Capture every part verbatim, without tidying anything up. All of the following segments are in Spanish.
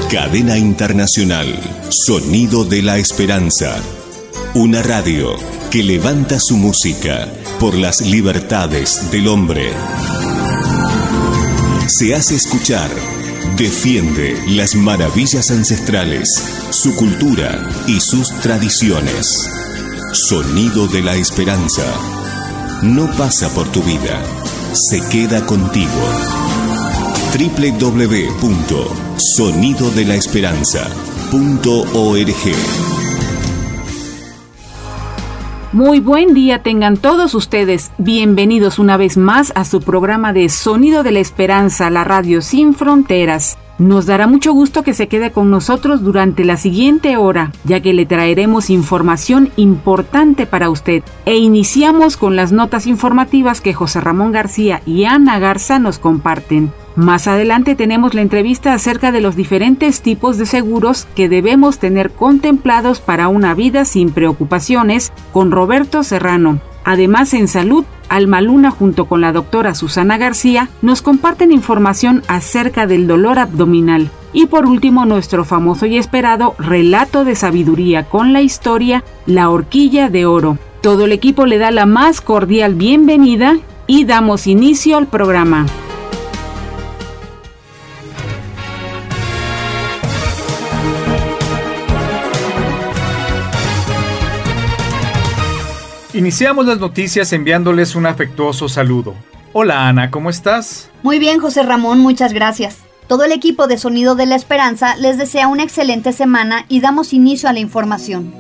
Cadena Internacional, Sonido de la Esperanza. Una radio que levanta su música por las libertades del hombre. Se hace escuchar, defiende las maravillas ancestrales, su cultura y sus tradiciones. Sonido de la Esperanza. No pasa por tu vida, se queda contigo. doble u doble u doble u punto sonido de la esperanza punto org. Muy buen día tengan todos ustedes. Bienvenidos una vez más a su programa de Sonido de la Esperanza, la radio sin fronteras. Nos dará mucho gusto que se quede con nosotros durante la siguiente hora, ya que le traeremos información importante para usted. E iniciamos con las notas informativas que José Ramón García y Ana Garza nos comparten. Más adelante tenemos la entrevista acerca de los diferentes tipos de seguros que debemos tener contemplados para una vida sin preocupaciones con Roberto Serrano. Además, en salud, Alma Luna junto con la doctora Susana García nos comparten información acerca del dolor abdominal. Y por último, nuestro famoso y esperado relato de sabiduría con la historia La Horquilla de Oro. Todo el equipo le da la más cordial bienvenida y damos inicio al programa. Iniciamos las noticias enviándoles un afectuoso saludo. Hola Ana, ¿cómo estás? Muy bien, José Ramón, muchas gracias. Todo el equipo de Sonido de la Esperanza les desea una excelente semana y damos inicio a la información.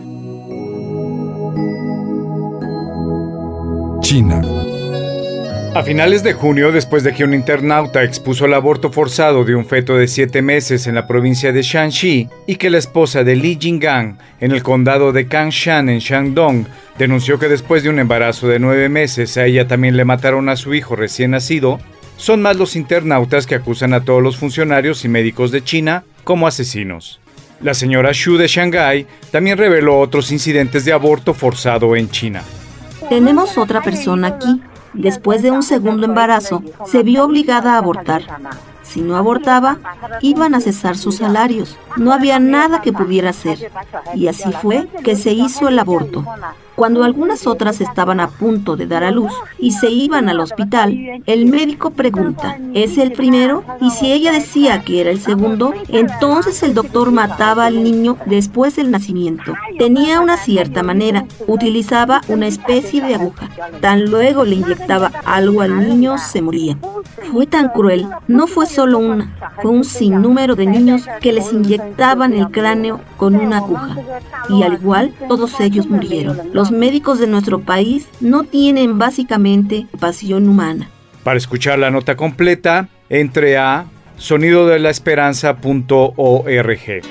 China. A finales de junio, después de que un internauta expuso el aborto forzado de un feto de siete meses en la provincia de Shanxi y que la esposa de Li Jingang, en el condado de Kangshan en Shandong, denunció que después de un embarazo de nueve meses a ella también le mataron a su hijo recién nacido, son más los internautas que acusan a todos los funcionarios y médicos de China como asesinos. La señora Xu de Shanghái también reveló otros incidentes de aborto forzado en China. Tenemos otra persona aquí. Después de un segundo embarazo, se vio obligada a abortar. Si no abortaba, iban a cesar sus salarios. No había nada que pudiera hacer. Y así fue que se hizo el aborto. Cuando algunas otras estaban a punto de dar a luz y se iban al hospital, el médico pregunta, ¿es el primero? Y si ella decía que era el segundo, entonces el doctor mataba al niño después del nacimiento. Tenía una cierta manera, utilizaba una especie de aguja. Tan luego le inyectaba algo al niño, se moría. Fue tan cruel, no fue solo una, fue un sinnúmero de niños que les inyectaban el cráneo con una aguja. Y al igual, todos ellos murieron. Los médicos de nuestro país no tienen básicamente pasión humana. Para escuchar la nota completa, entre a sonido de la esperanza punto org.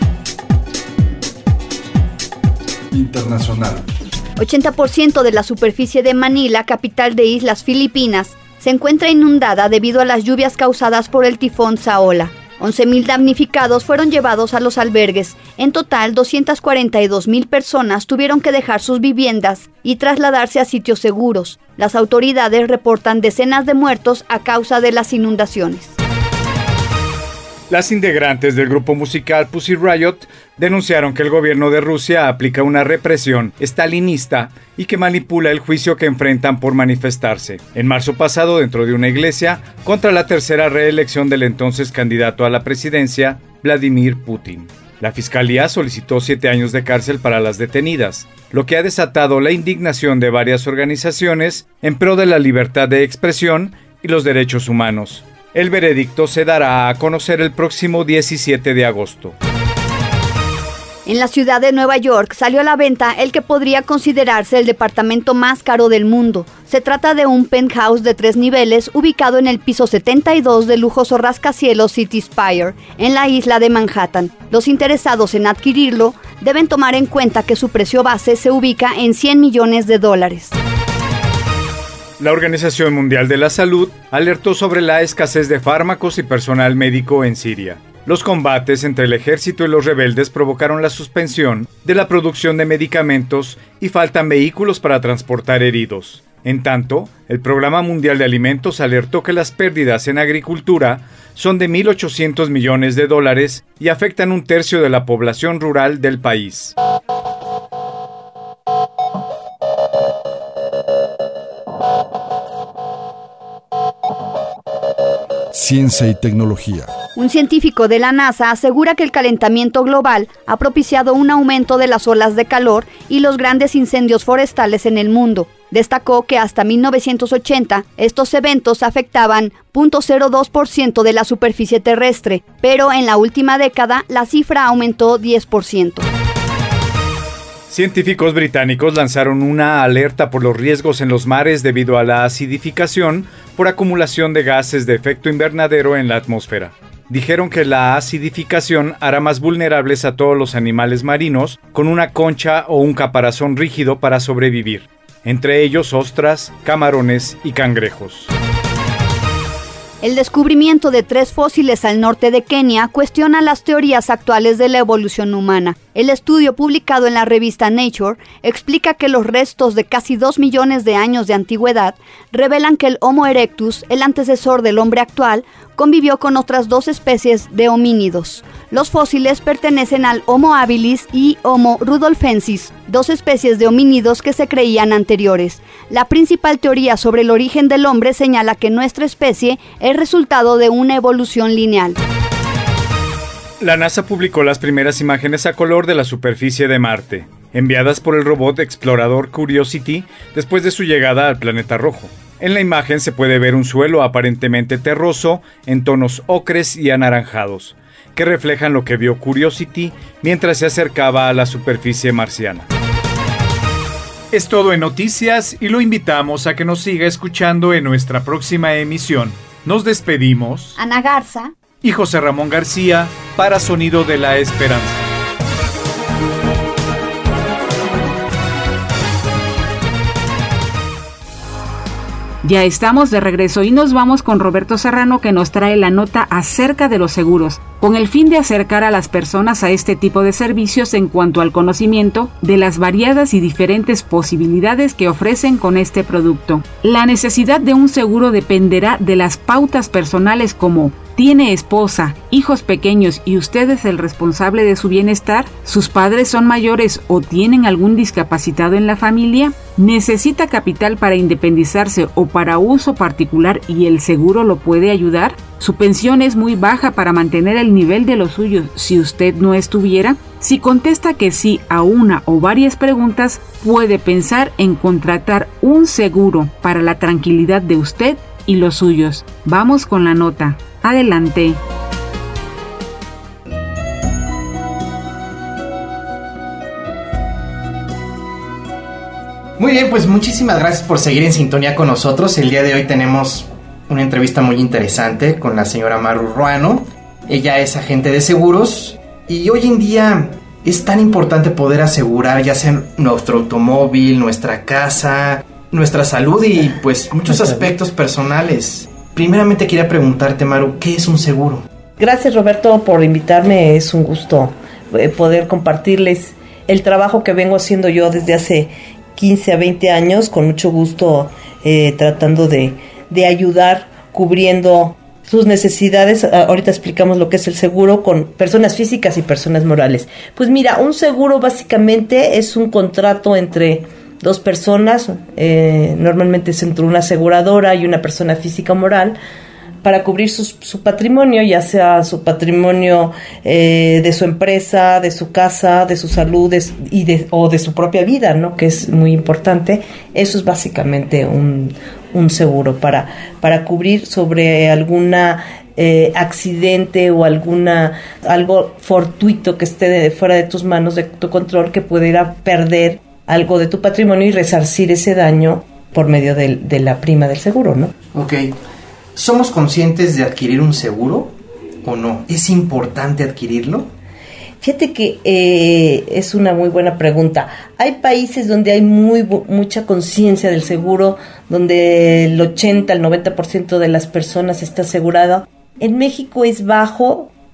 Internacional. ochenta por ciento de la superficie de Manila, capital de Islas Filipinas, se encuentra inundada debido a las lluvias causadas por el tifón Saola. once mil damnificados fueron llevados a los albergues. En total, doscientas cuarenta y dos mil personas tuvieron que dejar sus viviendas y trasladarse a sitios seguros. Las autoridades reportan decenas de muertos a causa de las inundaciones. Las integrantes del grupo musical Pussy Riot denunciaron que el gobierno de Rusia aplica una represión estalinista y que manipula el juicio que enfrentan por manifestarse. En marzo pasado, dentro de una iglesia, contra la tercera reelección del entonces candidato a la presidencia, Vladimir Putin. La fiscalía solicitó siete años de cárcel para las detenidas, lo que ha desatado la indignación de varias organizaciones en pro de la libertad de expresión y los derechos humanos. El veredicto se dará a conocer el próximo diecisiete de agosto. En la ciudad de Nueva York salió a la venta el que podría considerarse el departamento más caro del mundo. Se trata de un penthouse de tres niveles ubicado en el piso setenta y dos del lujoso rascacielos City Spire, en la isla de Manhattan. Los interesados en adquirirlo deben tomar en cuenta que su precio base se ubica en cien millones de dólares. La Organización Mundial de la Salud alertó sobre la escasez de fármacos y personal médico en Siria. Los combates entre el ejército y los rebeldes provocaron la suspensión de la producción de medicamentos y faltan vehículos para transportar heridos. En tanto, el Programa Mundial de Alimentos alertó que las pérdidas en agricultura son de mil ochocientos millones de dólares y afectan un tercio de la población rural del país. Ciencia y tecnología. Un científico de la NASA asegura que el calentamiento global ha propiciado un aumento de las olas de calor y los grandes incendios forestales en el mundo. Destacó que hasta mil novecientos ochenta estos eventos afectaban cero punto cero dos por ciento de la superficie terrestre, pero en la última década la cifra aumentó diez por ciento. Científicos británicos lanzaron una alerta por los riesgos en los mares debido a la acidificación por acumulación de gases de efecto invernadero en la atmósfera. Dijeron que la acidificación hará más vulnerables a todos los animales marinos con una concha o un caparazón rígido para sobrevivir, entre ellos ostras, camarones y cangrejos. El descubrimiento de tres fósiles al norte de Kenia cuestiona las teorías actuales de la evolución humana. El estudio publicado en la revista Nature explica que los restos de casi dos millones de años de antigüedad revelan que el Homo erectus, el antecesor del hombre actual, convivió con otras dos especies de homínidos. Los fósiles pertenecen al Homo habilis y Homo rudolfensis, dos especies de homínidos que se creían anteriores. La principal teoría sobre el origen del hombre señala que nuestra especie es resultado de una evolución lineal. La NASA publicó las primeras imágenes a color de la superficie de Marte, enviadas por el robot explorador Curiosity después de su llegada al planeta rojo. En la imagen se puede ver un suelo aparentemente terroso en tonos ocres y anaranjados, que reflejan lo que vio Curiosity mientras se acercaba a la superficie marciana. Es todo en noticias y lo invitamos a que nos siga escuchando en nuestra próxima emisión. Nos despedimos. Ana Garza Y José Ramón García para Sonido de la Esperanza. Ya estamos de regreso y nos vamos con Roberto Serrano, que nos trae la nota acerca de los seguros, con el fin de acercar a las personas a este tipo de servicios en cuanto al conocimiento de las variadas y diferentes posibilidades que ofrecen con este producto. La necesidad de un seguro dependerá de las pautas personales como: ¿tiene esposa, hijos pequeños y usted es el responsable de su bienestar? ¿Sus padres son mayores o tienen algún discapacitado en la familia? ¿Necesita capital para independizarse o para uso particular y el seguro lo puede ayudar? ¿Su pensión es muy baja para mantener el nivel de los suyos si usted no estuviera? Si contesta que sí a una o varias preguntas, puede pensar en contratar un seguro para la tranquilidad de usted y los suyos. Vamos con la nota. Adelante. Muy bien, pues muchísimas gracias por seguir en sintonía con nosotros. El día de hoy tenemos una entrevista muy interesante con la señora Maru Ruano. Ella es agente de seguros y hoy en día es tan importante poder asegurar ya sea nuestro automóvil, nuestra casa, nuestra salud y pues muchos aspectos personales. Primeramente quería preguntarte, Maru, ¿qué es un seguro? Gracias, Roberto, por invitarme. Es un gusto eh, poder compartirles el trabajo que vengo haciendo yo desde hace quince a veinte años, con mucho gusto eh, tratando de, de ayudar, cubriendo sus necesidades. Ahorita explicamos lo que es el seguro con personas físicas y personas morales. Pues mira, un seguro básicamente es un contrato entre dos personas, eh, normalmente es entre una aseguradora y una persona física o moral, para cubrir su, su patrimonio, ya sea su patrimonio eh, de su empresa, de su casa, de su salud de, y de, o de su propia vida, ¿no? Que es muy importante. Eso es básicamente un, un seguro para, para cubrir sobre alguna eh, accidente o alguna algo fortuito que esté de, fuera de tus manos, de tu control, que pudiera perder algo de tu patrimonio y resarcir ese daño por medio de, de la prima del seguro, ¿no? Ok. ¿Somos conscientes de adquirir un seguro o no? ¿Es importante adquirirlo? Fíjate que eh, es una muy buena pregunta. Hay países donde hay muy mucha conciencia del seguro, donde el ochenta al noventa por ciento de las personas está asegurado. En México es bajo,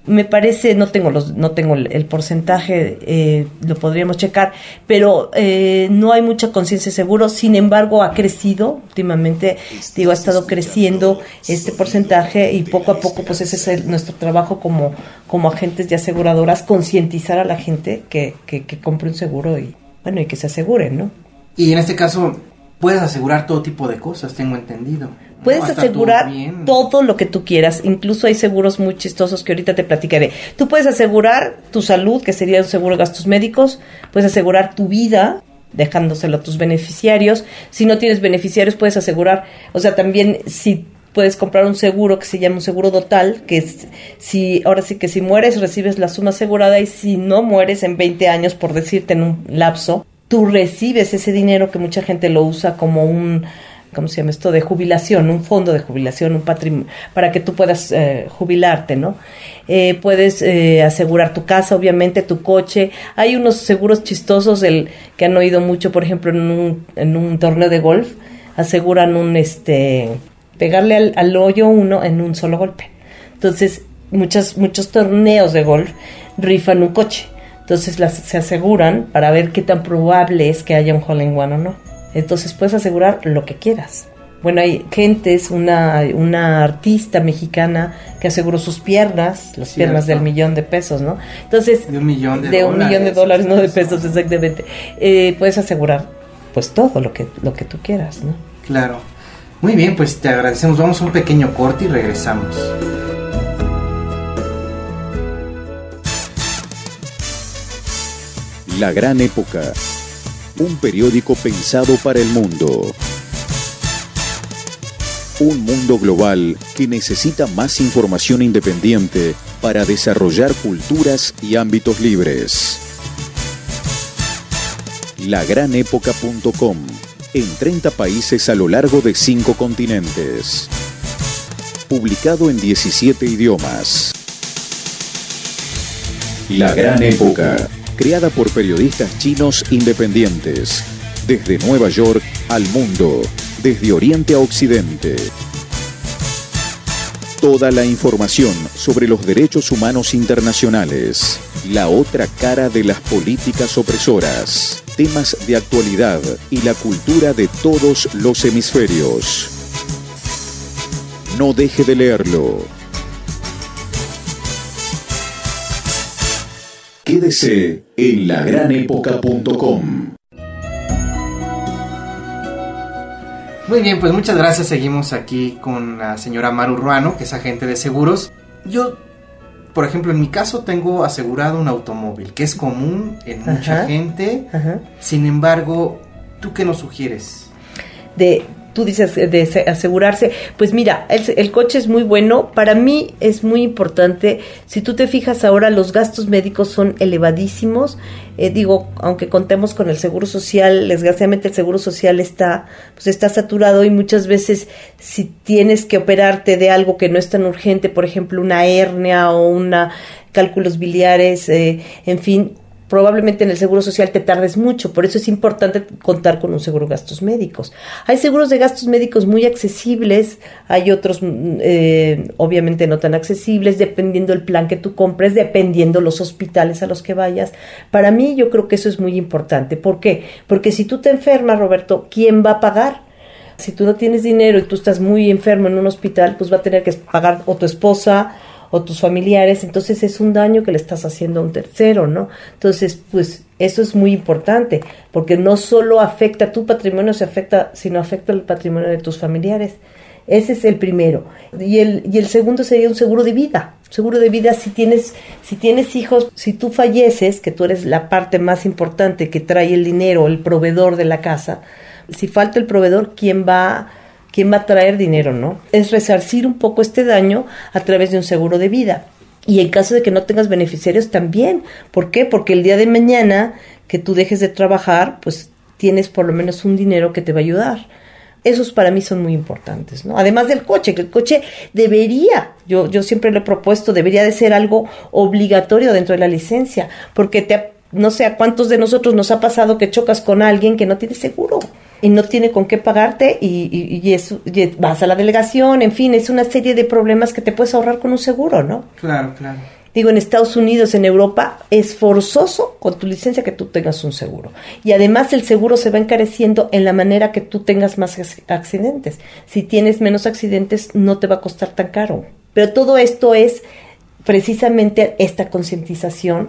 Me parece, no tengo los, no tengo el, el porcentaje, eh, lo podríamos checar, pero eh, no hay mucha conciencia de seguro. Sin embargo, ha crecido últimamente, digo, ha estado creciendo este porcentaje y poco a poco, pues ese es el, nuestro trabajo como, como agentes de aseguradoras, concientizar a la gente que, que, que compre un seguro y, bueno, y que se aseguren, ¿no? Y en este caso, puedes asegurar todo tipo de cosas, tengo entendido. Puedes no, asegurar todo lo que tú quieras, incluso hay seguros muy chistosos que ahorita te platicaré. Tú puedes asegurar tu salud, que sería un seguro de gastos médicos, puedes asegurar tu vida, dejándoselo a tus beneficiarios. Si no tienes beneficiarios, puedes asegurar, o sea, también si puedes comprar un seguro que se llama un seguro total, que es, si ahora sí que si mueres recibes la suma asegurada y si no mueres en veinte años, por decirte en un lapso, tú recibes ese dinero que mucha gente lo usa como un... ¿cómo se llama esto? De jubilación, un fondo de jubilación, un patrimonio, para que tú puedas eh, jubilarte, ¿no? Eh, puedes eh, asegurar tu casa, obviamente, tu coche. Hay unos seguros chistosos el, que han oído mucho, por ejemplo, en un, en un torneo de golf, aseguran un, este, pegarle al, al hoyo uno en un solo golpe. Entonces, muchas, muchos torneos de golf rifan un coche. Entonces, las, se aseguran para ver qué tan probable es que haya un hole in one o no. Entonces puedes asegurar lo que quieras. Bueno, hay gentes, una, una artista mexicana que aseguró sus piernas, las Cierto. piernas del millón de pesos, ¿no? Entonces, de un millón de, de dólares. un millón de dólares, no de pesos, exactamente. Eh, puedes asegurar, pues, todo lo que, lo que tú quieras, ¿no? Claro. Muy bien, pues te agradecemos. Vamos a un pequeño corte y regresamos. La Gran Época. Un periódico pensado para el mundo. Un mundo global que necesita más información independiente para desarrollar culturas y ámbitos libres. la gran época punto com, en treinta países a lo largo de cinco continentes. Publicado en diecisiete idiomas. La Gran Época. Creada por periodistas chinos independientes, desde Nueva York al mundo, desde Oriente a Occidente. Toda la información sobre los derechos humanos internacionales, la otra cara de las políticas opresoras, temas de actualidad y la cultura de todos los hemisferios. No deje de leerlo. Quédese en la gran época punto com. Muy bien, pues muchas gracias. Seguimos aquí con la señora Maru Ruano, que es agente de seguros. Yo, por ejemplo, en mi caso tengo asegurado un automóvil, que es común en mucha ajá, gente. Ajá. Sin embargo, ¿tú qué nos sugieres? De... Tú dices de asegurarse, pues mira, el, el coche es muy bueno, para mí es muy importante, si tú te fijas ahora los gastos médicos son elevadísimos, eh, digo, aunque contemos con el seguro social, desgraciadamente el seguro social está, pues está saturado y muchas veces si tienes que operarte de algo que no es tan urgente, por ejemplo una hernia o una cálculos biliares, eh, en fin, probablemente en el seguro social te tardes mucho, por eso es importante contar con un seguro de gastos médicos. Hay seguros de gastos médicos muy accesibles, hay otros eh, obviamente no tan accesibles, dependiendo el plan que tú compres, dependiendo los hospitales a los que vayas. Para mí yo creo que eso es muy importante. ¿Por qué? Porque si tú te enfermas, Roberto, ¿quién va a pagar? Si tú no tienes dinero y tú estás muy enfermo en un hospital, pues va a tener que pagar o tu esposa o tus familiares, entonces es un daño que le estás haciendo a un tercero, ¿no? Entonces, pues, eso es muy importante, porque no solo afecta a tu patrimonio, se afecta, sino afecta el patrimonio de tus familiares. Ese es el primero. Y el, y el segundo sería un seguro de vida. Seguro de vida, si tienes, si tienes hijos, si tú falleces, que tú eres la parte más importante que trae el dinero, el proveedor de la casa, si falta el proveedor, ¿quién va ¿Quién va a traer dinero, no? Es resarcir un poco este daño a través de un seguro de vida. Y en caso de que no tengas beneficiarios también. ¿Por qué? Porque el día de mañana que tú dejes de trabajar, pues tienes por lo menos un dinero que te va a ayudar. Esos para mí son muy importantes, ¿no? Además del coche, que el coche debería, yo, yo siempre lo he propuesto, debería de ser algo obligatorio dentro de la licencia. Porque te, no sé a cuántos de nosotros nos ha pasado que chocas con alguien que no tiene seguro y no tiene con qué pagarte y, y, y, es, y vas a la delegación, en fin, es una serie de problemas que te puedes ahorrar con un seguro, ¿no? Claro, claro. Digo, en Estados Unidos, en Europa, es forzoso con tu licencia que tú tengas un seguro. Y además el seguro se va encareciendo en la manera que tú tengas más accidentes. Si tienes menos accidentes, no te va a costar tan caro. Pero todo esto es precisamente esta concientización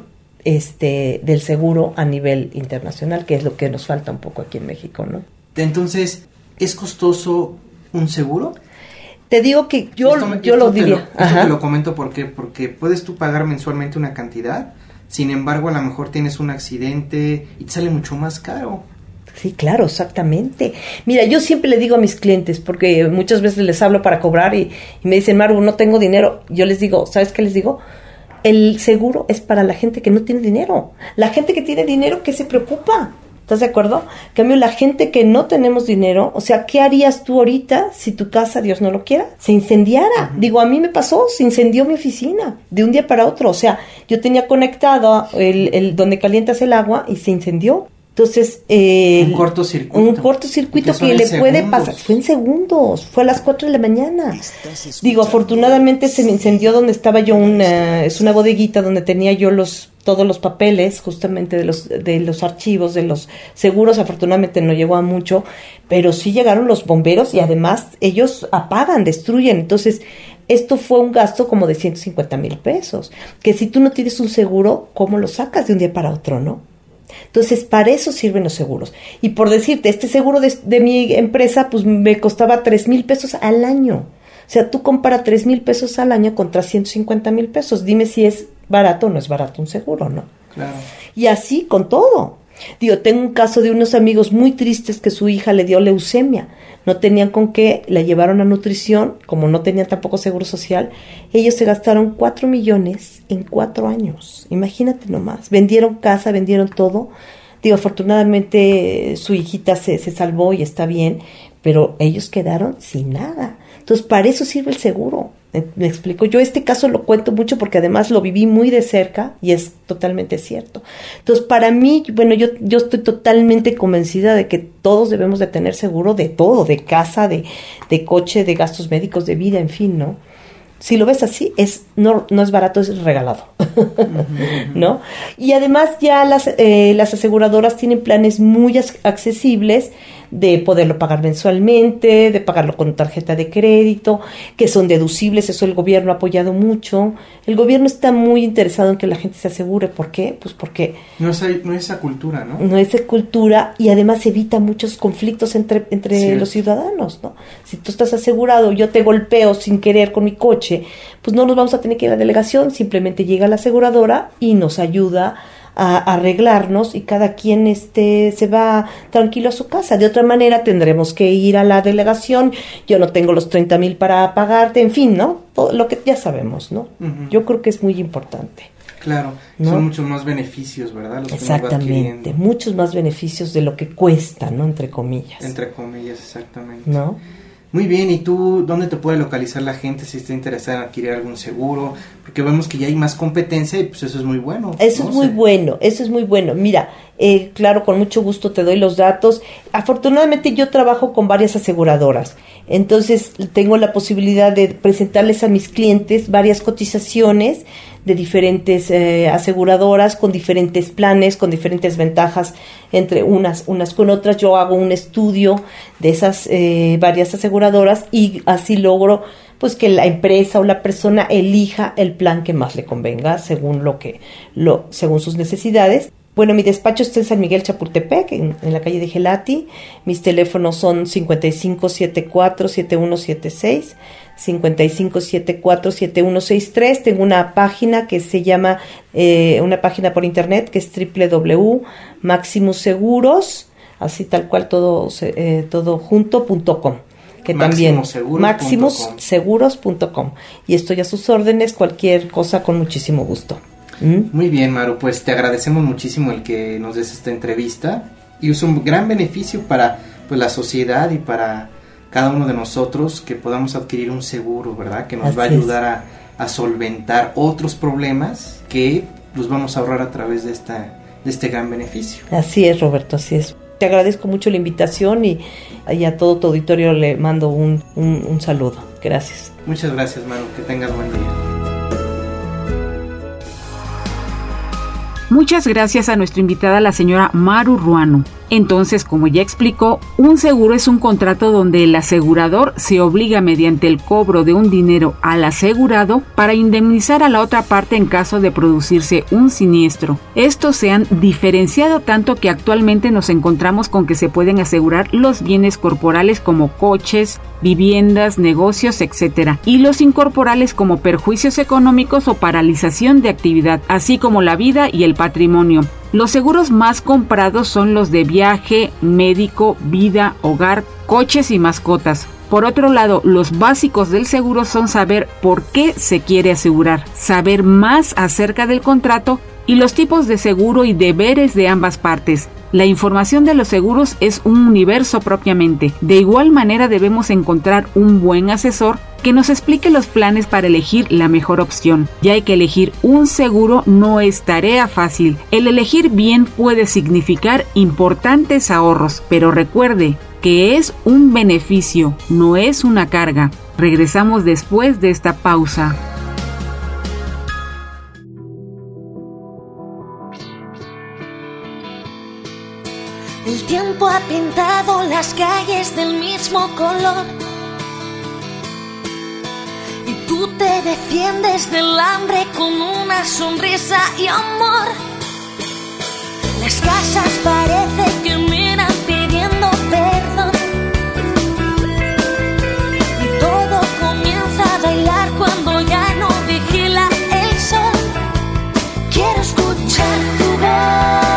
este, del seguro a nivel internacional, que es lo que nos falta un poco aquí en México, ¿no? Entonces, ¿es costoso un seguro? Te digo que yo, esto, yo esto lo diría. Te lo, esto te lo comento porque, porque puedes tú pagar mensualmente una cantidad, sin embargo a lo mejor tienes un accidente y te sale mucho más caro. Sí, claro, exactamente. Mira, yo siempre le digo a mis clientes, porque muchas veces les hablo para cobrar y, y me dicen, Maru, no tengo dinero. Yo les digo, ¿sabes qué les digo? El seguro es para la gente que no tiene dinero. La gente que tiene dinero, ¿qué se preocupa? ¿Estás de acuerdo? En cambio, la gente que no tenemos dinero, o sea, ¿qué harías tú ahorita si tu casa, Dios no lo quiera, se incendiara? Uh-huh. Digo, a mí me pasó, se incendió mi oficina de un día para otro. O sea, yo tenía conectado el, el donde calientas el agua y se incendió. Entonces, eh, un cortocircuito. Un cortocircuito que le puede pasar. Fue en segundos, fue a las cuatro de la mañana. Digo, afortunadamente se me incendió donde estaba yo, una, es una bodeguita donde tenía yo los todos los papeles justamente de los de los archivos, de los seguros. Afortunadamente no llegó a mucho, pero sí llegaron los bomberos y además ellos apagan, destruyen. Entonces, esto fue un gasto como de ciento cincuenta mil pesos, que si tú no tienes un seguro, ¿cómo lo sacas de un día para otro, no? Entonces, para eso sirven los seguros. Y por decirte, este seguro de, de mi empresa, pues me costaba tres mil pesos al año. O sea, tú compara tres mil pesos al año contra ciento cincuenta mil pesos. Dime si es barato o no es barato un seguro, ¿no? Claro. Y así con todo. Digo, tengo un caso de unos amigos muy tristes que su hija le dio leucemia. No tenían con qué, la llevaron a nutrición, como no tenían tampoco seguro social. Ellos se gastaron cuatro millones en cuatro años. Imagínate nomás. Vendieron casa, vendieron todo. Digo, afortunadamente su hijita se, se salvó y está bien, pero ellos quedaron sin nada. Entonces, para eso sirve el seguro. Me explico, yo este caso lo cuento mucho porque además lo viví muy de cerca y es totalmente cierto. Entonces, para mí, bueno, yo yo estoy totalmente convencida de que todos debemos de tener seguro de todo, de casa, de, de coche, de gastos médicos, de vida, en fin, ¿no? Si lo ves así, es no no es barato, es regalado, ¿no? Y además ya las, eh, las aseguradoras tienen planes muy accesibles de poderlo pagar mensualmente, de pagarlo con tarjeta de crédito, que son deducibles. Eso el gobierno ha apoyado mucho. El gobierno está muy interesado en que la gente se asegure. ¿Por qué? Pues porque no es, no es esa cultura, ¿no? No es esa cultura y además evita muchos conflictos entre, entre sí. los ciudadanos, ¿no? Si tú estás asegurado, yo te golpeo sin querer con mi coche, pues no nos vamos a tener que ir a la delegación, simplemente llega la aseguradora y nos ayuda a arreglarnos y cada quien este se va tranquilo a su casa. De otra manera tendremos que ir a la delegación, yo no tengo los treinta mil para pagarte, en fin, ¿no? Todo lo que ya sabemos, ¿no? Uh-huh. Yo creo que es muy importante. Claro, ¿no? Son muchos más beneficios, ¿verdad? Los exactamente, muchos más beneficios de lo que cuesta, ¿no? Entre comillas. Entre comillas, exactamente. ¿No? Muy bien, ¿y tú dónde te puede localizar la gente si está interesada en adquirir algún seguro? Porque vemos que ya hay más competencia y pues eso es muy bueno. Eso ¿no? es muy sí. bueno, eso es muy bueno. Mira, eh, claro, con mucho gusto te doy los datos. Afortunadamente yo trabajo con varias aseguradoras, entonces tengo la posibilidad de presentarles a mis clientes varias cotizaciones de diferentes eh, aseguradoras con diferentes planes, con diferentes ventajas entre unas unas con otras. Yo hago un estudio de esas eh, varias aseguradoras y así logro pues que la empresa o la persona elija el plan que más le convenga según lo que lo según sus necesidades. Bueno, mi despacho está en San Miguel Chapultepec, en, en la calle de Gelati. Mis teléfonos son cincuenta y cinco setenta y cuatro setenta y uno setenta y seis, cincuenta y cinco setenta y cuatro setenta y uno sesenta y tres. Tengo una página que se llama, eh, una página por internet que es doble u doble u doble u punto maximus seguros, así tal cual todo, eh, todo junto, punto com. Que también maximus seguros punto com. Y estoy a sus órdenes, cualquier cosa con muchísimo gusto. ¿Mm? Muy bien, Maru, pues te agradecemos muchísimo el que nos des esta entrevista y es un gran beneficio para pues la sociedad y para cada uno de nosotros que podamos adquirir un seguro, ¿verdad? Que nos así va a ayudar a, a solventar otros problemas que los vamos a ahorrar a través de esta de este gran beneficio. Así es, Roberto, así es. Te agradezco mucho la invitación y, y a todo tu auditorio le mando un, un, un saludo. Gracias. Muchas gracias, Maru, que tengas buen día. Muchas gracias a nuestra invitada, la señora Maru Ruano. Entonces, como ya explicó, un seguro es un contrato donde el asegurador se obliga mediante el cobro de un dinero al asegurado para indemnizar a la otra parte en caso de producirse un siniestro. Estos se han diferenciado tanto que actualmente nos encontramos con que se pueden asegurar los bienes corporales como coches, viviendas, negocios, etcétera, y los incorporales como perjuicios económicos o paralización de actividad, así como la vida y el patrimonio. Los seguros más comprados son los de viaje, médico, vida, hogar, coches y mascotas. Por otro lado, los básicos del seguro son saber por qué se quiere asegurar, saber más acerca del contrato y los tipos de seguro y deberes de ambas partes. La información de los seguros es un universo propiamente. De igual manera debemos encontrar un buen asesor que nos explique los planes para elegir la mejor opción. Ya hay que elegir un seguro no es tarea fácil. El elegir bien puede significar importantes ahorros, pero recuerde que es un beneficio, no es una carga. Regresamos después de esta pausa. El tiempo ha pintado las calles del mismo color y tú te defiendes del hambre con una sonrisa y amor. Las casas parecen que miran pidiendo perdón y todo comienza a bailar cuando ya no vigila el sol. Quiero escuchar tu voz.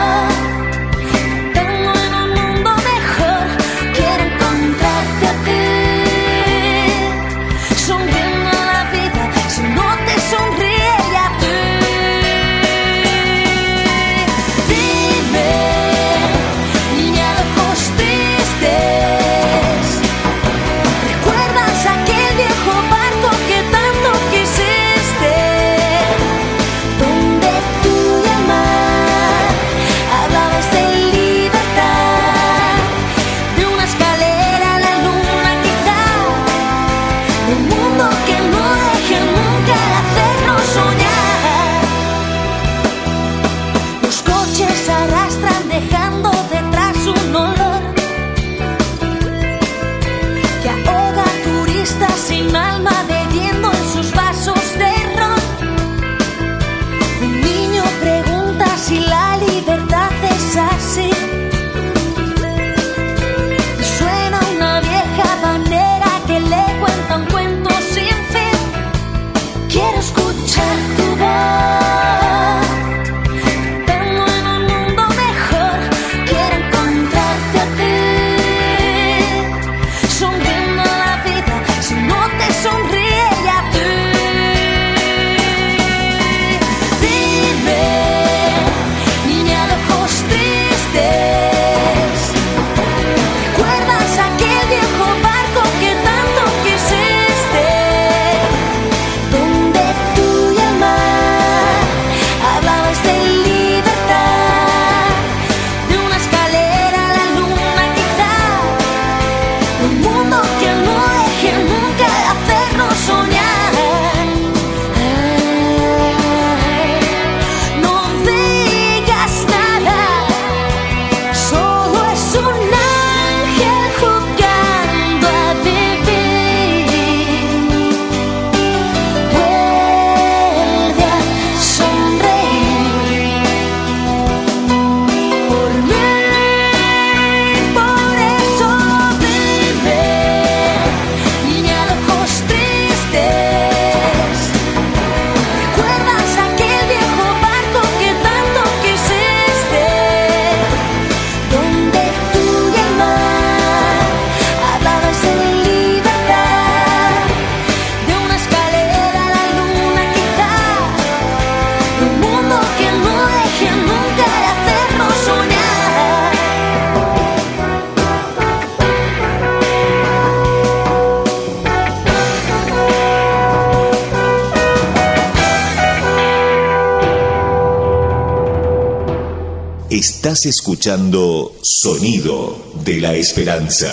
Estás escuchando Sonido de la Esperanza.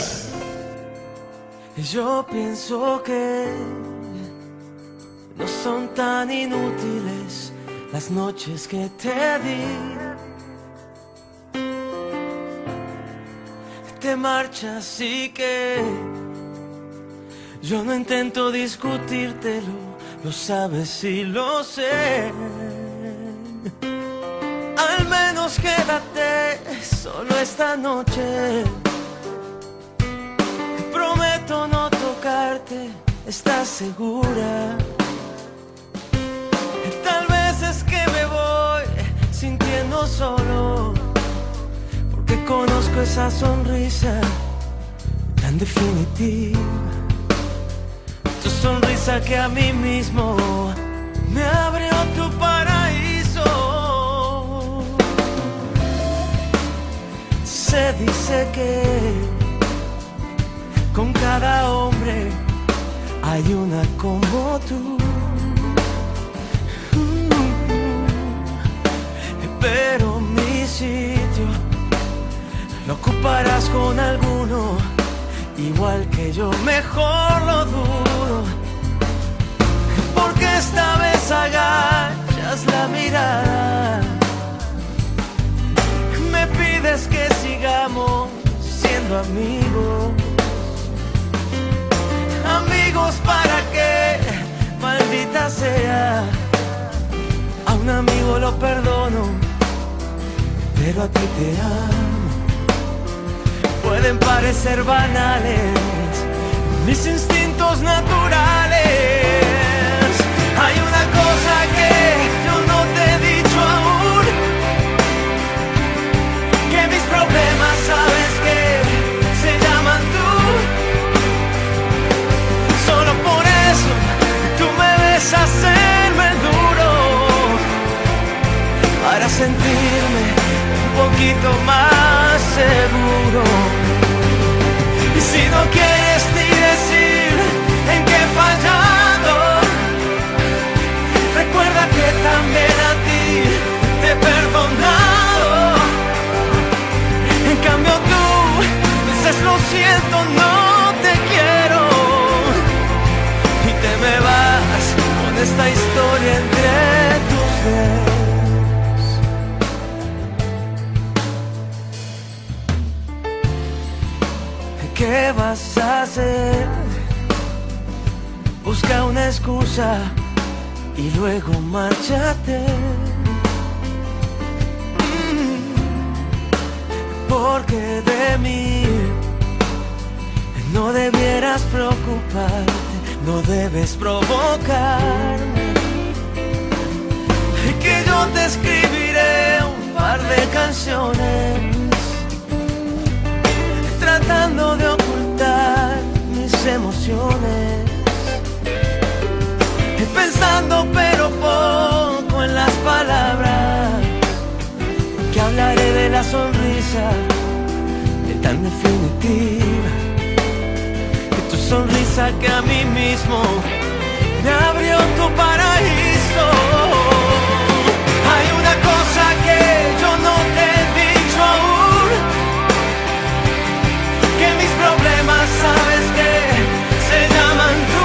Yo pienso que no son tan inútiles las noches que te di. Te marchas y que yo no intento discutírtelo, lo sabes y lo sé. Al menos quédate solo esta noche. Prometo no tocarte, ¿estás segura? Tal vez es que me voy sintiendo solo, porque conozco esa sonrisa tan definitiva. Tu sonrisa que a mí mismo me abrió tu paraíso. Se dice que con cada hombre hay una como tú. Pero mi sitio lo ocuparás con alguno, igual que yo, mejor lo dudo. Porque esta vez agachas la mirada, me pides que sigamos siendo amigos. Amigos para qué, maldita sea. A un amigo lo perdono, pero a ti te amo. Pueden parecer banales mis instintos naturales. Hay una cosa que yo no te he dicho aún, que mis problemas sabes que se llaman tú. Solo por eso tú me ves hacerme el duro, para sentirme un poquito más seguro. Y si no quieres ni decir en qué he fallado, recuerda que también a ti te he perdonado. En cambio tú dices lo siento, no te quiero, y te me vas con esta historia entre tus dedos. ¿Qué vas a hacer? Busca una excusa y luego márchate. Mm, porque de mí no debieras preocuparte, no debes provocarme. Que yo te escribiré un par de canciones, tratando de ocultar mis emociones, pensando pero poco en las palabras, que hablaré de la sonrisa de tan definitiva, de tu sonrisa que a mí mismo me abrió tu paraíso. Hay una cosa que yo no te he dicho aún, que mis problemas sabes que se llaman tú.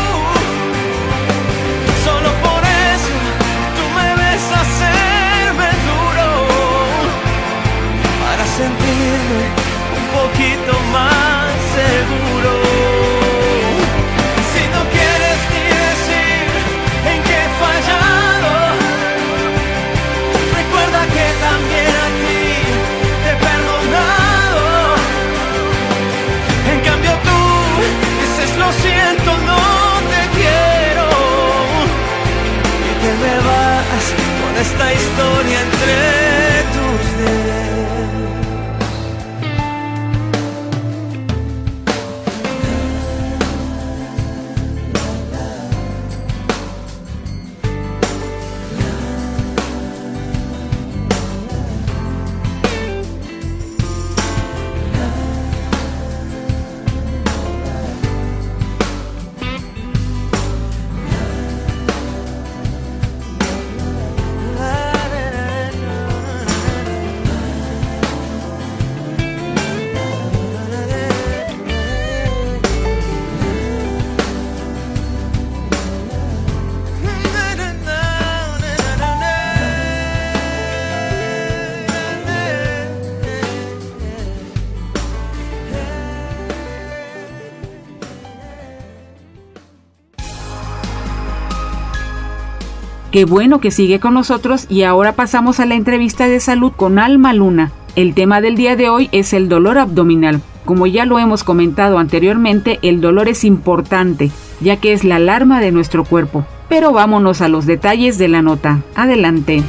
Solo por eso tú me ves hacerme duro, para sentirme un poquito más seguro. Si no quieres ni decir en qué he fallado, recuerda que también a ti te he perdonado. En cambio tú dices lo siento, no te quiero, y te me vas con esta historia entre tus dedos. Qué bueno que sigue con nosotros y ahora pasamos a la entrevista de salud con Alma Luna. El tema del día de hoy es el dolor abdominal. Como ya lo hemos comentado anteriormente, el dolor es importante, ya que es la alarma de nuestro cuerpo. Pero vámonos a los detalles de la nota. Adelante.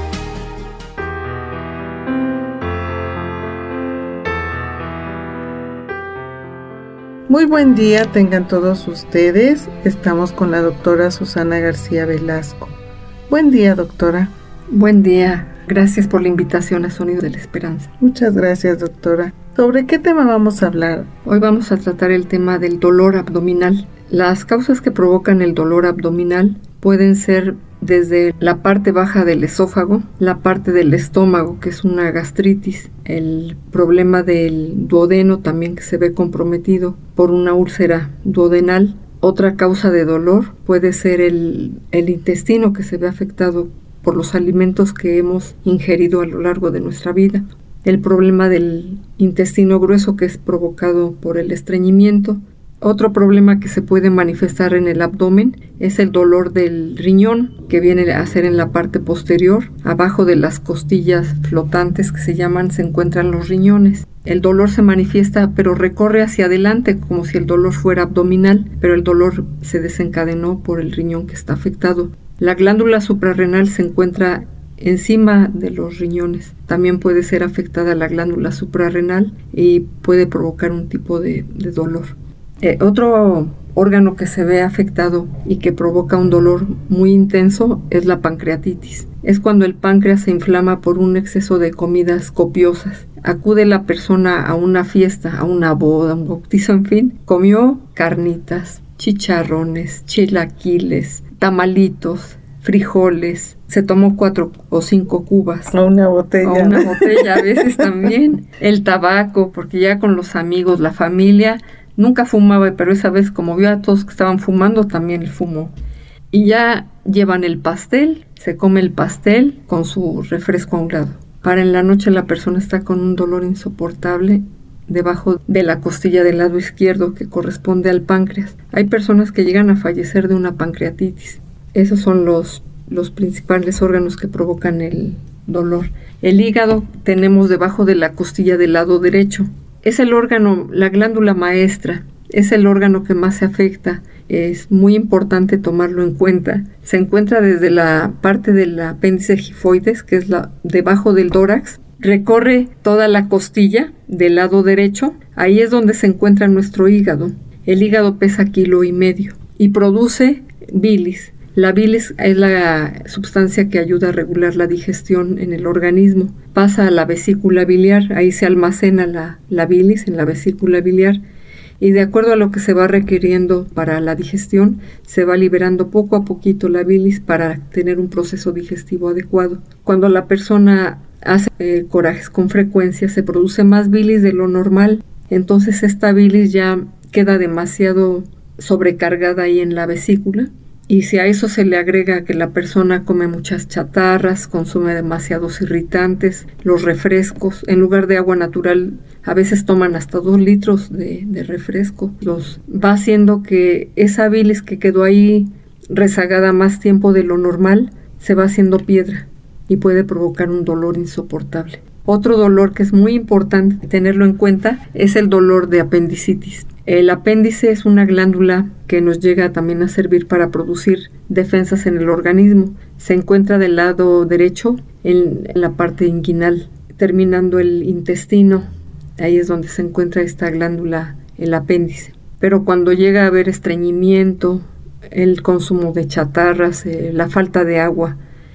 Muy buen día tengan todos ustedes. Estamos con la doctora Susana García Velasco. Buen día, doctora. Buen día. Gracias por la invitación a Sonido de la Esperanza. Muchas gracias, doctora. ¿Sobre qué tema vamos a hablar? Hoy vamos a tratar el tema del dolor abdominal. Las causas que provocan el dolor abdominal pueden ser desde la parte baja del esófago, la parte del estómago, que es una gastritis, el problema del duodeno también que se ve comprometido por una úlcera duodenal. Otra causa de dolor puede ser el, el intestino que se ve afectado por los alimentos que hemos ingerido a lo largo de nuestra vida. El problema del intestino grueso que es provocado por el estreñimiento. Otro problema que se puede manifestar en el abdomen es el dolor del riñón, que viene a ser en la parte posterior, abajo de las costillas flotantes que se llaman, se encuentran los riñones. El dolor se manifiesta, pero recorre hacia adelante como si el dolor fuera abdominal, pero el dolor se desencadenó por el riñón que está afectado. La glándula suprarrenal se encuentra encima de los riñones. También puede ser afectada la glándula suprarrenal y puede provocar un tipo de, de dolor. Eh, otro órgano que se ve afectado y que provoca un dolor muy intenso es la pancreatitis. Es cuando el páncreas se inflama por un exceso de comidas copiosas. Acude la persona a una fiesta, a una boda, un bautizo, en fin, comió carnitas, chicharrones, chilaquiles, tamalitos, frijoles, se tomó cuatro o cinco cubas. O una botella. O una botella a veces también. El tabaco, porque ya con los amigos, la familia, nunca fumaba, pero esa vez como vio a todos que estaban fumando, también él fumó. Y ya llevan el pastel, se come el pastel con su refresco a un lado. Para en la noche la persona está con un dolor insoportable debajo de la costilla del lado izquierdo que corresponde al páncreas. Hay personas que llegan a fallecer de una pancreatitis. Esos son los, los principales órganos que provocan el dolor. El hígado tenemos debajo de la costilla del lado derecho. Es el órgano, la glándula maestra, es el órgano que más se afecta. Es muy importante tomarlo en cuenta. Se encuentra desde la parte del apéndice gifoides, que es la debajo del tórax, recorre toda la costilla del lado derecho. Ahí es donde se encuentra nuestro hígado. El hígado pesa kilo y medio y produce bilis. La bilis es la sustancia que ayuda a regular la digestión en el organismo. Pasa a la vesícula biliar, ahí se almacena la, la bilis en la vesícula biliar y de acuerdo a lo que se va requiriendo para la digestión, se va liberando poco a poquito la bilis para tener un proceso digestivo adecuado. Cuando la persona hace eh, corajes con frecuencia, se produce más bilis de lo normal, entonces esta bilis ya queda demasiado sobrecargada ahí en la vesícula. Y si a eso se le agrega que la persona come muchas chatarras, consume demasiados irritantes, los refrescos, en lugar de agua natural, a veces toman hasta dos litros de, de refresco, los va haciendo que esa bilis que quedó ahí rezagada más tiempo de lo normal, se va haciendo piedra y puede provocar un dolor insoportable. Otro dolor que es muy importante tenerlo en cuenta es el dolor de apendicitis. El apéndice es una glándula que nos llega también a servir para producir defensas en el organismo. Se encuentra del lado derecho en, en la parte inguinal, terminando el intestino. Ahí es donde se encuentra esta glándula, el apéndice. Pero cuando llega a haber estreñimiento, el consumo de chatarras, eh, la falta de agua,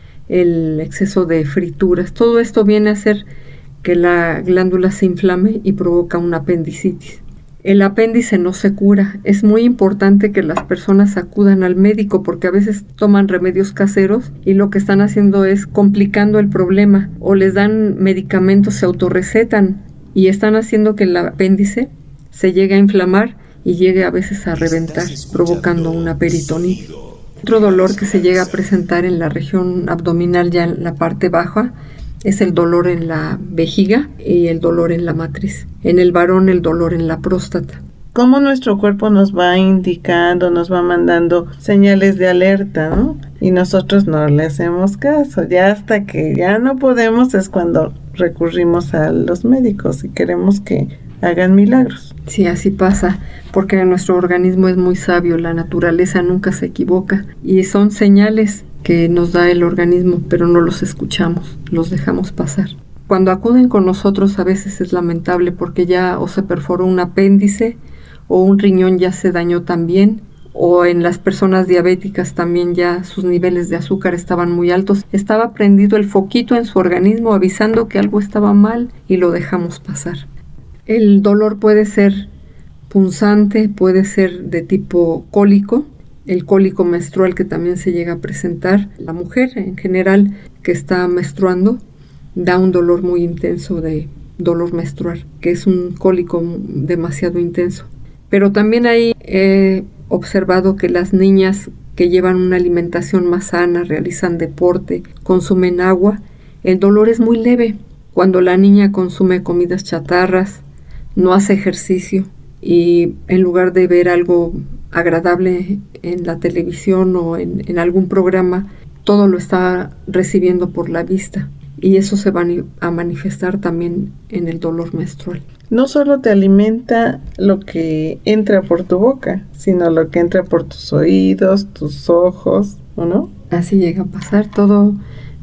el exceso de frituras, todo esto viene a hacer que la glándula se inflame y provoca una apendicitis. El apéndice no se cura. Es muy importante que las personas acudan al médico porque a veces toman remedios caseros y lo que están haciendo es complicando el problema o les dan medicamentos, se autorrecetan y están haciendo que el apéndice se llegue a inflamar y llegue a veces a reventar, provocando una peritonitis. Otro dolor que se llega a presentar en la región abdominal, ya en la parte baja, es el dolor en la vejiga y el dolor en la matriz. En el varón, el dolor en la próstata. cómo nuestro cuerpo nos va indicando, nos va mandando señales de alerta, ¿no? Y nosotros no le hacemos caso. Ya hasta que ya no podemos es cuando recurrimos a los médicos y queremos que hagan milagros. Sí, así pasa, porque nuestro organismo es muy sabio, la naturaleza nunca se equivoca y son señales que nos da el organismo, pero no los escuchamos, los dejamos pasar. Cuando acuden con nosotros a veces es lamentable porque ya o se perforó un apéndice o un riñón ya se dañó también, o en las personas diabéticas también ya sus niveles de azúcar estaban muy altos. Estaba prendido el foquito en su organismo avisando que algo estaba mal y lo dejamos pasar. El dolor puede ser punzante, puede ser de tipo cólico, el cólico menstrual que también se llega a presentar. La mujer en general que está menstruando da un dolor muy intenso de dolor menstrual, que es un cólico demasiado intenso. Pero también ahí he observado que las niñas que llevan una alimentación más sana, realizan deporte, consumen agua, el dolor es muy leve. Cuando la niña consume comidas chatarras, no hace ejercicio y en lugar de ver algo agradable en la televisión o en, en algún programa, todo lo está recibiendo por la vista y eso se va a manifestar también en el dolor menstrual. No solo te alimenta lo que entra por tu boca, sino lo que entra por tus oídos, tus ojos, ¿o no? Así llega a pasar, todo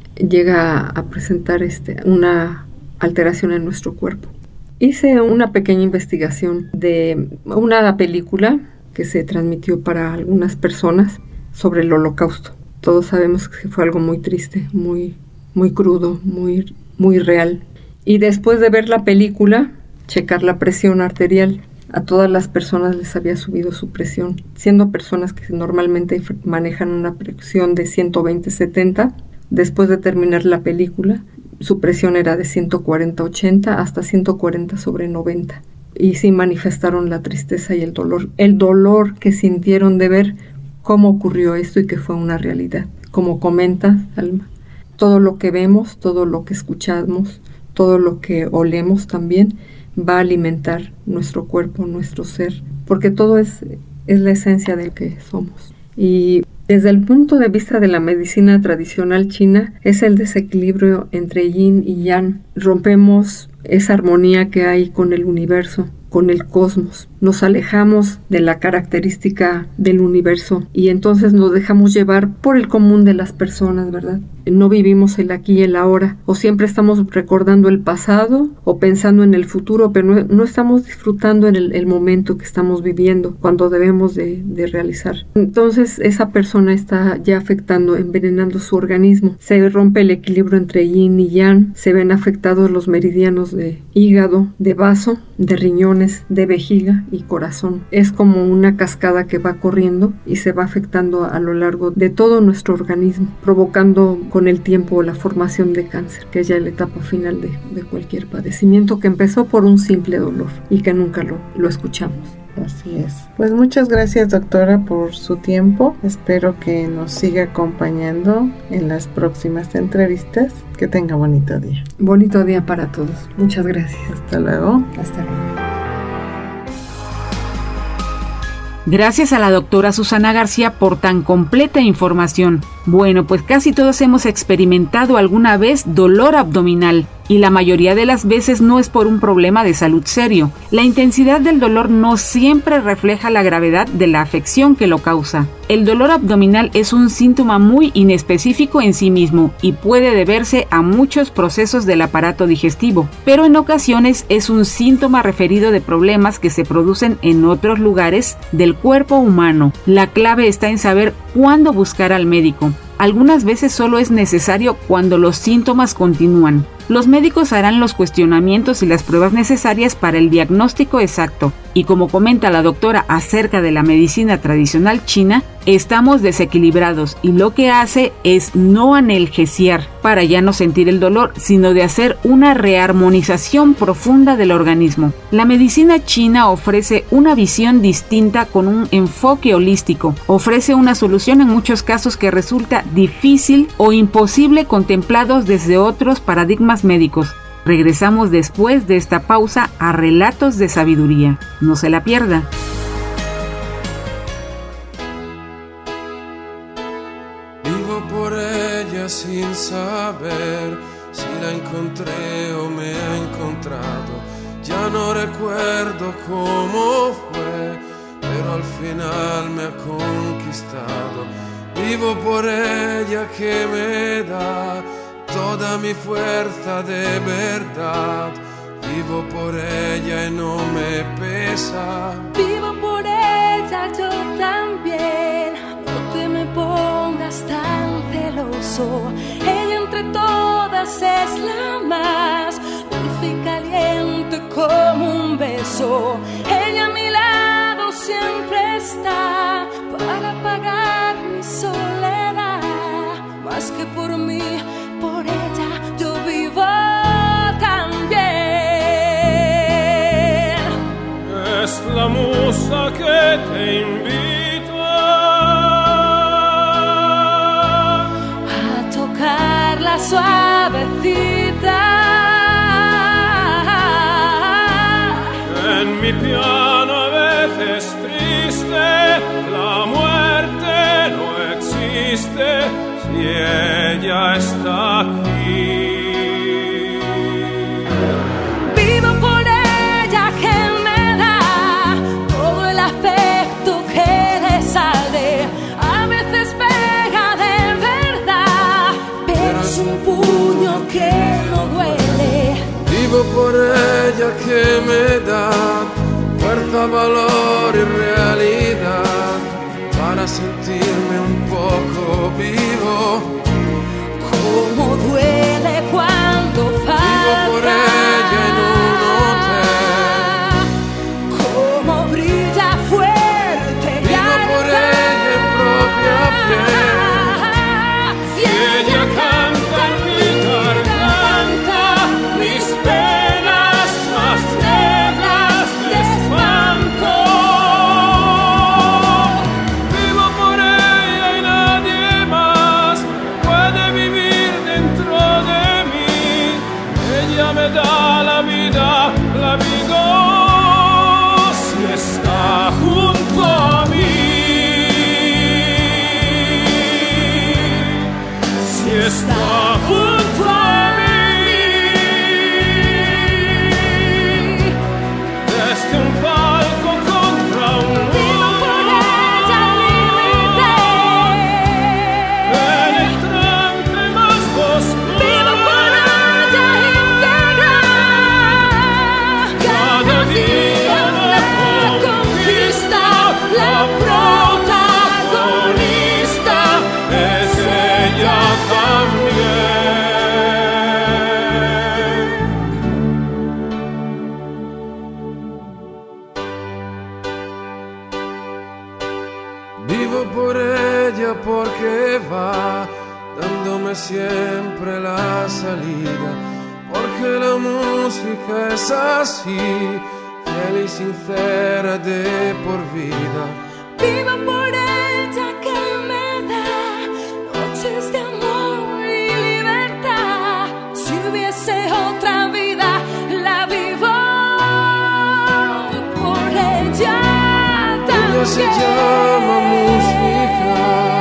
llega a presentar este, una alteración en nuestro cuerpo. Hice una pequeña investigación de una película que se transmitió para algunas personas sobre el Holocausto. Todos sabemos que fue algo muy triste, muy, muy crudo, muy, muy real. Y después de ver la película, checar la presión arterial, a todas las personas les había subido su presión, siendo personas que normalmente manejan una presión de ciento veinte setenta. Después de terminar la película, su presión era de ciento cuarenta ochenta hasta ciento cuarenta sobre noventa. Y sí manifestaron la tristeza y el dolor. El dolor que sintieron de ver cómo ocurrió esto y que fue una realidad. Como comenta Alma, todo lo que vemos, todo lo que escuchamos, todo lo que olemos también va a alimentar nuestro cuerpo, nuestro ser, porque todo es, es la esencia del que somos. Y desde el punto de vista de la medicina tradicional china, es el desequilibrio entre yin y yang. Rompemos esa armonía que hay con el universo, con el cosmos. Nos alejamos de la característica del universo y entonces nos dejamos llevar por el común de las personas, ¿verdad? No vivimos el aquí y el ahora, o siempre estamos recordando el pasado o pensando en el futuro, pero no, no estamos disfrutando en el, el momento que estamos viviendo cuando debemos de, de realizar. Entonces esa persona está ya afectando, envenenando su organismo. Se rompe el equilibrio entre yin y yang, se ven afectados los meridianos de hígado, de vaso, de riñones, de vejiga y corazón. Es como una cascada que va corriendo y se va afectando a lo largo de todo nuestro organismo, provocando con el tiempo la formación de cáncer, que es ya la etapa final de, de cualquier padecimiento que empezó por un simple dolor y que nunca lo, lo escuchamos. Así es. Pues muchas gracias, doctora, por su tiempo. Espero que nos siga acompañando en las próximas entrevistas. Que tenga bonito día. Bonito día para todos. Muchas gracias. Hasta luego. Hasta luego. Gracias a la doctora Susana García por tan completa información. Bueno, pues casi todos hemos experimentado alguna vez dolor abdominal y la mayoría de las veces no es por un problema de salud serio. La intensidad del dolor no siempre refleja la gravedad de la afección que lo causa. El dolor abdominal es un síntoma muy inespecífico en sí mismo y puede deberse a muchos procesos del aparato digestivo, pero en ocasiones es un síntoma referido de problemas que se producen en otros lugares del cuerpo humano. La clave está en saber cuándo buscar al médico. Algunas veces solo es necesario cuando los síntomas continúan. Los médicos harán los cuestionamientos y las pruebas necesarias para el diagnóstico exacto. Y como comenta la doctora acerca de la medicina tradicional china, estamos desequilibrados y lo que hace es no analgesiar para ya no sentir el dolor, sino de hacer una rearmonización profunda del organismo. La medicina china ofrece una visión distinta con un enfoque holístico. Ofrece una solución en muchos casos que resulta difícil o imposible contemplados desde otros paradigmas médicos. Regresamos después de esta pausa a Relatos de Sabiduría. No se la pierda. Vivo por ella sin saber si la encontré o me ha encontrado. Ya no recuerdo cómo fue, pero al final me ha conquistado. Vivo por ella que me da toda mi fuerza de verdad. Vivo por ella y no me pesa. Vivo por ella yo también. No te me pongas tan celoso. Ella entre todas es la más dulce y caliente como un beso. Ella a mi lado siempre está para apagar mi soledad. Más que por mí, por ella yo vivo también. Es la musa que te invita a tocarla suavecita. En mi piano a veces triste, la muerte no existe si ella está aquí. Vivo por ella que me da todo el afecto que le sale. A veces pega de verdad, pero es un puño que no duele. Vivo por ella que me da fuerza, valor y realidad para sentirme un poco vivo. Cómo duele cuando falta. Vivo por ella en un hotel. Cómo brilla fuerte. Vivo por ella en propia piel. Y ella canta en mi garganta mis penas más negras de espanto. Vivo por ella y nadie más puede vivir dentro de mí. Ella me da la vida, la vida si está junto a mí. Si está junto a mí. Desde un palco contra un muro, penetrante más oscuro. Vivo por ella íntegra. Cada día la conquista, la protagonista es ella también. Vivo por ella porque va dándome siempre la salida, porque la música es así, fiel y sincera de por vida. Vivo por ella que me da noches de amor y libertad. Si hubiese otra vida, la vivo por ella también. Ella se llama música.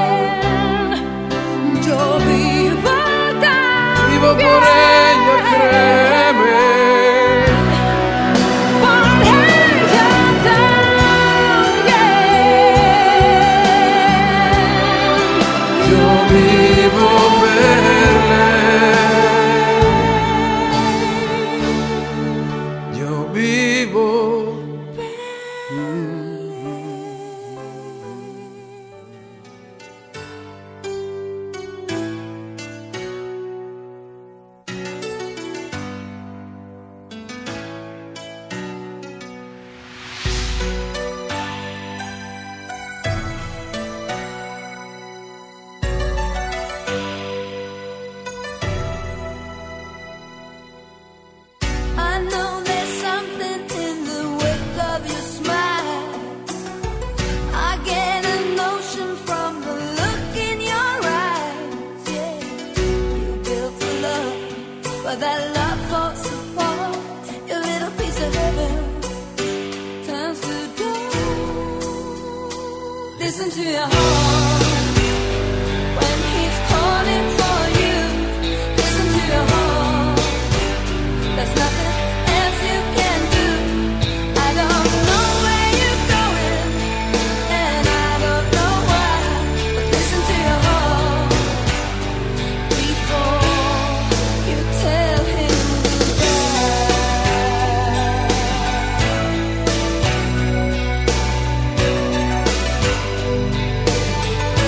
Yo vivo también. Vivo por ella, créeme. Por ella también. Yo vivo verle. Yo vivo. I know there's something in the wake of your smile. I get a notion from the look in your eyes. Yeah, you built a love, but that love falls Listen to your heart when he's calling for you. Listen to your heart. There's nothing else you can do. I don't know where you're going, and I don't know why. But listen to your heart before you tell him goodbye.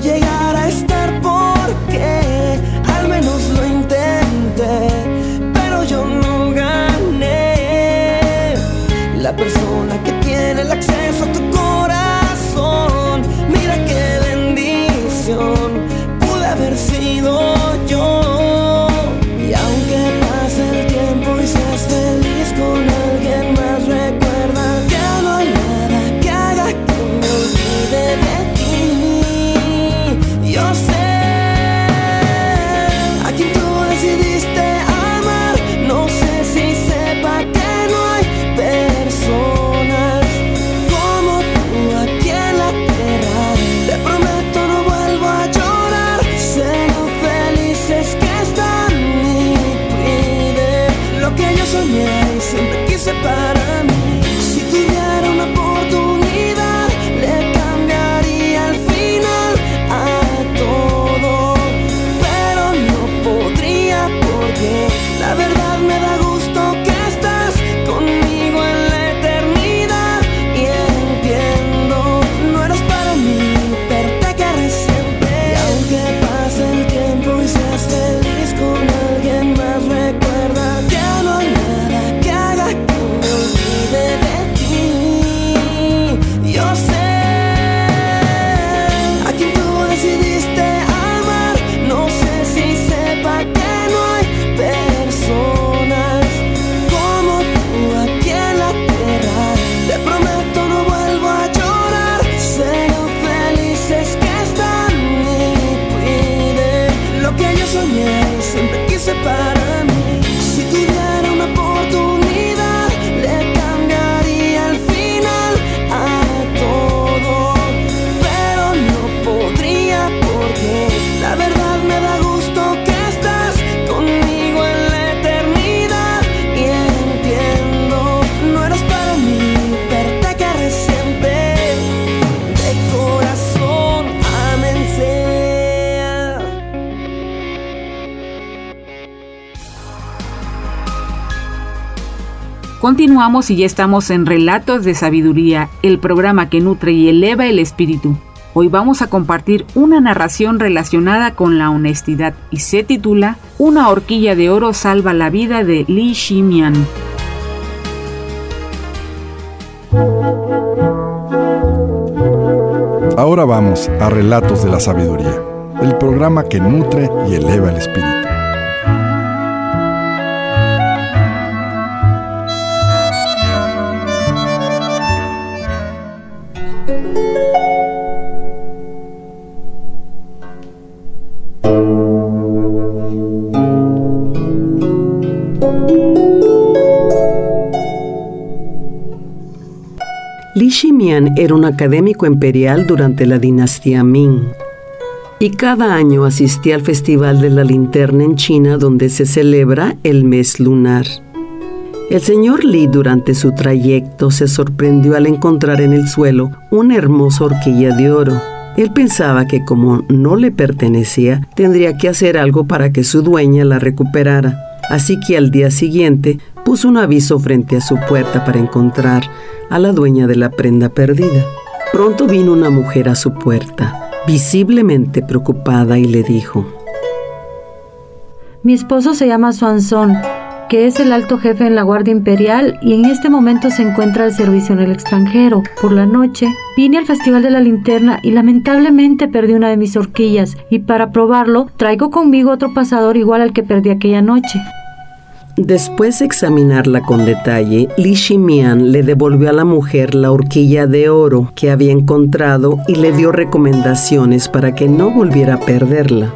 llegar a estar porque al menos lo intenté, pero yo no gané. La persona que tiene el acceso a tu corazón, mira qué bendición, pude haber sido yo. Y aunque pase el tiempo y seas feliz con alguien más, recuerda que no hay nada que haga que me olvide de ti. Yo sé a quien tú decidiste amar, no sé si sepa que no hay personas como tú aquí en la tierra. Te prometo no vuelvo a llorar, sé lo felices que están y pide lo que yo soñé y siempre quise para mí. Si tuviera una oportunidad, le cambiaría el final a todo, pero no podría porque la verdad me da gusto que estás conmigo en la eternidad. Y entiendo, no eres para mí, pero te querré siempre. Y aunque pase el tiempo y seas feliz con alguien más, recuerda que no hay nada que haga que me olvide de ti. Yo sé a quien tú decidiste amar, no sé si sepa que no hay personas como tú aquí en la tierra. Te prometo no vuelvo a llorar, sé lo felices que están y pide lo que yo soñé y siempre quise para mí. Si tuviera una oportunidad, le cambiaría el final a todo, pero no podría porque la verdad me da gusto que estás conmigo en la eternidad. Y entiendo, no eres para mí, pero te querré siempre. De corazón, amén sea. Continuamos y ya estamos en Relatos de Sabiduría, el programa que nutre y eleva el espíritu. Hoy vamos a compartir una narración relacionada con la honestidad y se titula Una horquilla de oro salva la vida de Li Shimian. Ahora vamos a Relatos de la Sabiduría, el programa que nutre y eleva el espíritu. Li Shimian era un académico imperial durante la dinastía Ming y cada año asistía al Festival de la Linterna en China, donde se celebra el mes lunar. El señor Li, durante su trayecto, se sorprendió al encontrar en el suelo una hermosa horquilla de oro. Él pensaba que como no le pertenecía, tendría que hacer algo para que su dueña la recuperara. Así que al día siguiente puso un aviso frente a su puerta para encontrar a la dueña de la prenda perdida. Pronto vino una mujer a su puerta, visiblemente preocupada, y le dijo: Mi esposo se llama Swanson, que es el alto jefe en la Guardia Imperial y en este momento se encuentra de servicio en el extranjero. Por la noche vine al Festival de la Linterna y lamentablemente perdí una de mis horquillas, y para probarlo traigo conmigo otro pasador igual al que perdí aquella noche. Después de examinarla con detalle, Li Shimian le devolvió a la mujer la horquilla de oro que había encontrado y le dio recomendaciones para que no volviera a perderla.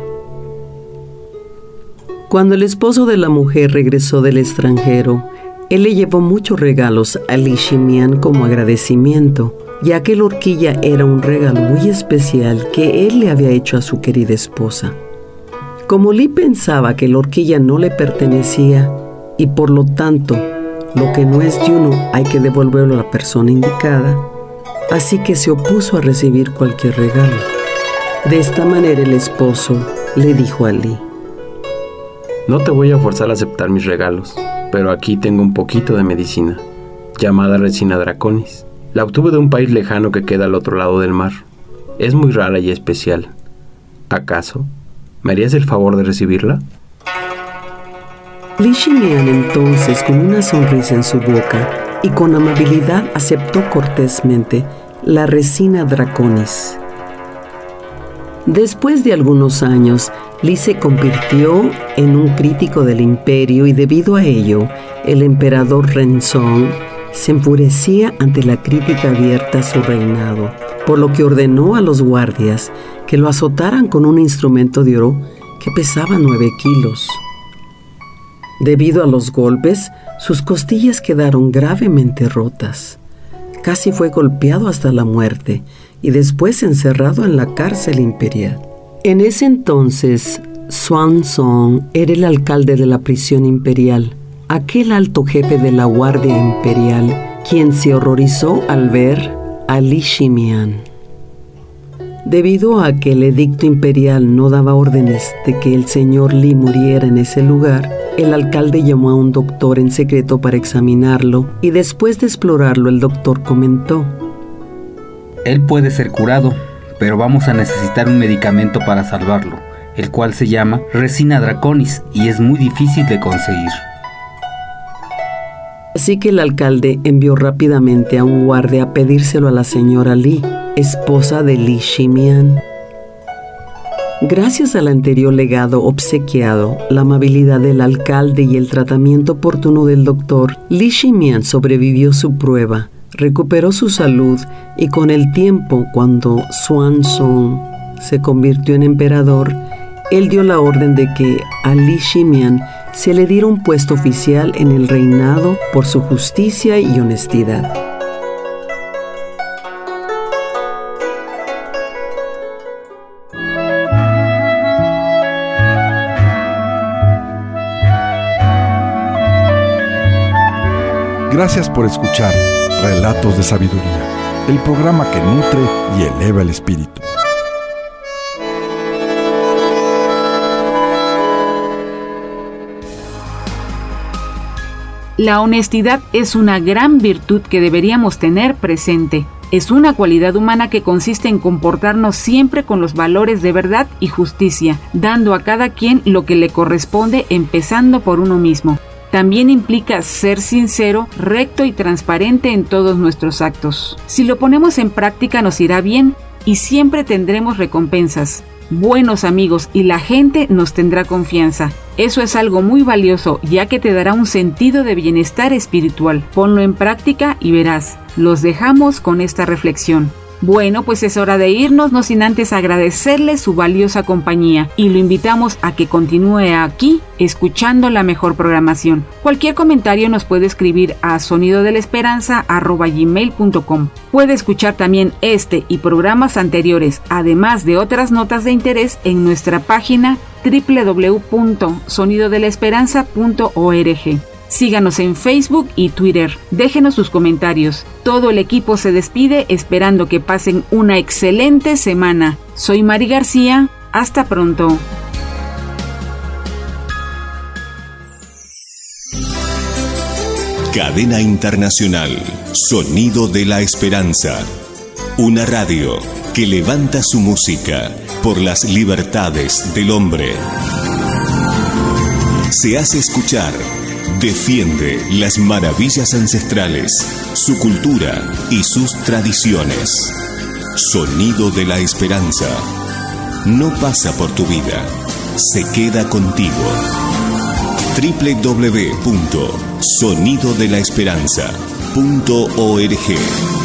Cuando el esposo de la mujer regresó del extranjero, él le llevó muchos regalos a Li Shimian como agradecimiento, ya que la horquilla era un regalo muy especial que él le había hecho a su querida esposa. Como Li pensaba que la horquilla no le pertenecía, y por lo tanto, lo que no es de uno hay que devolverlo a la persona indicada, así que se opuso a recibir cualquier regalo. De esta manera el esposo le dijo a Li: No te voy a forzar a aceptar mis regalos, pero aquí tengo un poquito de medicina, llamada resina draconis. La obtuve de un país lejano que queda al otro lado del mar. Es muy rara y especial. ¿Acaso me harías el favor de recibirla? Li Shimian entonces, con una sonrisa en su boca y con amabilidad, aceptó cortésmente la resina draconis. Después de algunos años, Li se convirtió en un crítico del imperio y debido a ello, el emperador Renzong se enfurecía ante la crítica abierta a su reinado, por lo que ordenó a los guardias que lo azotaran con un instrumento de oro que pesaba nueve kilos. Debido a los golpes, sus costillas quedaron gravemente rotas. Casi fue golpeado hasta la muerte y después encerrado en la cárcel imperial. En ese entonces, Xuanzong era el alcalde de la prisión imperial, aquel alto jefe de la guardia imperial, quien se horrorizó al ver a Li Shimian. Debido a que el edicto imperial no daba órdenes de que el señor Li muriera en ese lugar, el alcalde llamó a un doctor en secreto para examinarlo y después de explorarlo el doctor comentó: él puede ser curado, pero vamos a necesitar un medicamento para salvarlo, el cual se llama resina draconis y es muy difícil de conseguir. Así que el alcalde envió rápidamente a un guardia a pedírselo a la señora Li, esposa de Li Shimian. Gracias al anterior legado obsequiado, la amabilidad del alcalde y el tratamiento oportuno del doctor, Li Shimian sobrevivió su prueba, recuperó su salud y con el tiempo, cuando Xuanzong se convirtió en emperador, él dio la orden de que a Li Shimian se le diera un puesto oficial en el reinado por su justicia y honestidad. Gracias por escuchar Relatos de Sabiduría, el programa que nutre y eleva el espíritu. La honestidad es una gran virtud que deberíamos tener presente. Es una cualidad humana que consiste en comportarnos siempre con los valores de verdad y justicia, dando a cada quien lo que le corresponde, empezando por uno mismo. También implica ser sincero, recto y transparente en todos nuestros actos. Si lo ponemos en práctica nos irá bien y siempre tendremos recompensas, buenos amigos y la gente nos tendrá confianza. Eso es algo muy valioso, ya que te dará un sentido de bienestar espiritual. Ponlo en práctica y verás. Los dejamos con esta reflexión. Bueno, pues es hora de irnos, no sin antes agradecerle su valiosa compañía y lo invitamos a que continúe aquí escuchando la mejor programación. Cualquier comentario nos puede escribir a sonido de la esperanza arroba gmail punto com. Puede escuchar también este y programas anteriores, además de otras notas de interés en nuestra página doble u doble u doble u punto sonido de la esperanza punto org. Síganos en Facebook y Twitter. Déjenos sus comentarios. Todo el equipo se despide esperando que pasen una excelente semana. Soy Mari García. Hasta pronto. Cadena Internacional. Sonido de la Esperanza. Una radio que levanta su música por las libertades del hombre. Se hace escuchar. Defiende las maravillas ancestrales, su cultura y sus tradiciones. Sonido de la Esperanza. No pasa por tu vida, se queda contigo. doble u doble u doble u punto sonido de la esperanza punto org